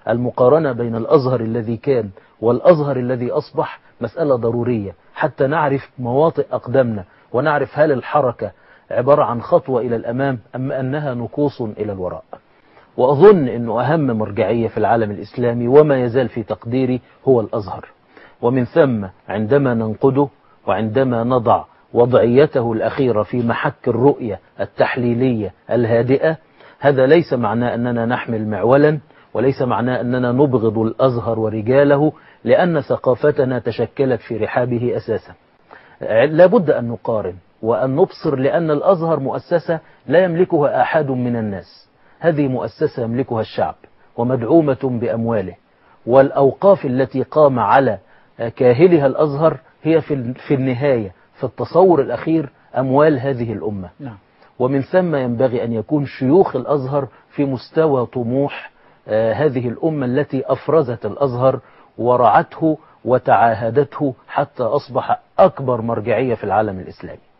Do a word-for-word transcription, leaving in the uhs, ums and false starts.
المقارنة بين الأزهر الذي كان والأزهر الذي أصبح مسألة ضرورية حتى نعرف مواطئ أقدامنا، ونعرف هل الحركة عبارة عن خطوة إلى الأمام أم أنها نقوص إلى الوراء. وأظن أنه أهم مرجعية في العالم الإسلامي وما يزال في تقديري هو الأزهر، ومن ثم عندما ننقده وعندما نضع وضعيته الأخيرة في محك الرؤية التحليلية الهادئة، هذا ليس معناه أننا نحمل معولا، وليس معناه أننا نبغض الأزهر ورجاله، لأن ثقافتنا تشكلت في رحابه أساسا. لابد أن نقارن وأن نبصر، لأن الأزهر مؤسسة لا يملكها أحد من الناس، هذه مؤسسة يملكها الشعب ومدعومة بأمواله، والأوقاف التي قام على كاهلها الأزهر هي في النهاية في التصور الأخير أموال هذه الأمة. نعم. ومن ثم ينبغي أن يكون شيوخ الأزهر في مستوى طموح هذه الأمة التي أفرزت الأزهر ورعته وتعاهدته حتى أصبح أكبر مرجعية في العالم الإسلامي.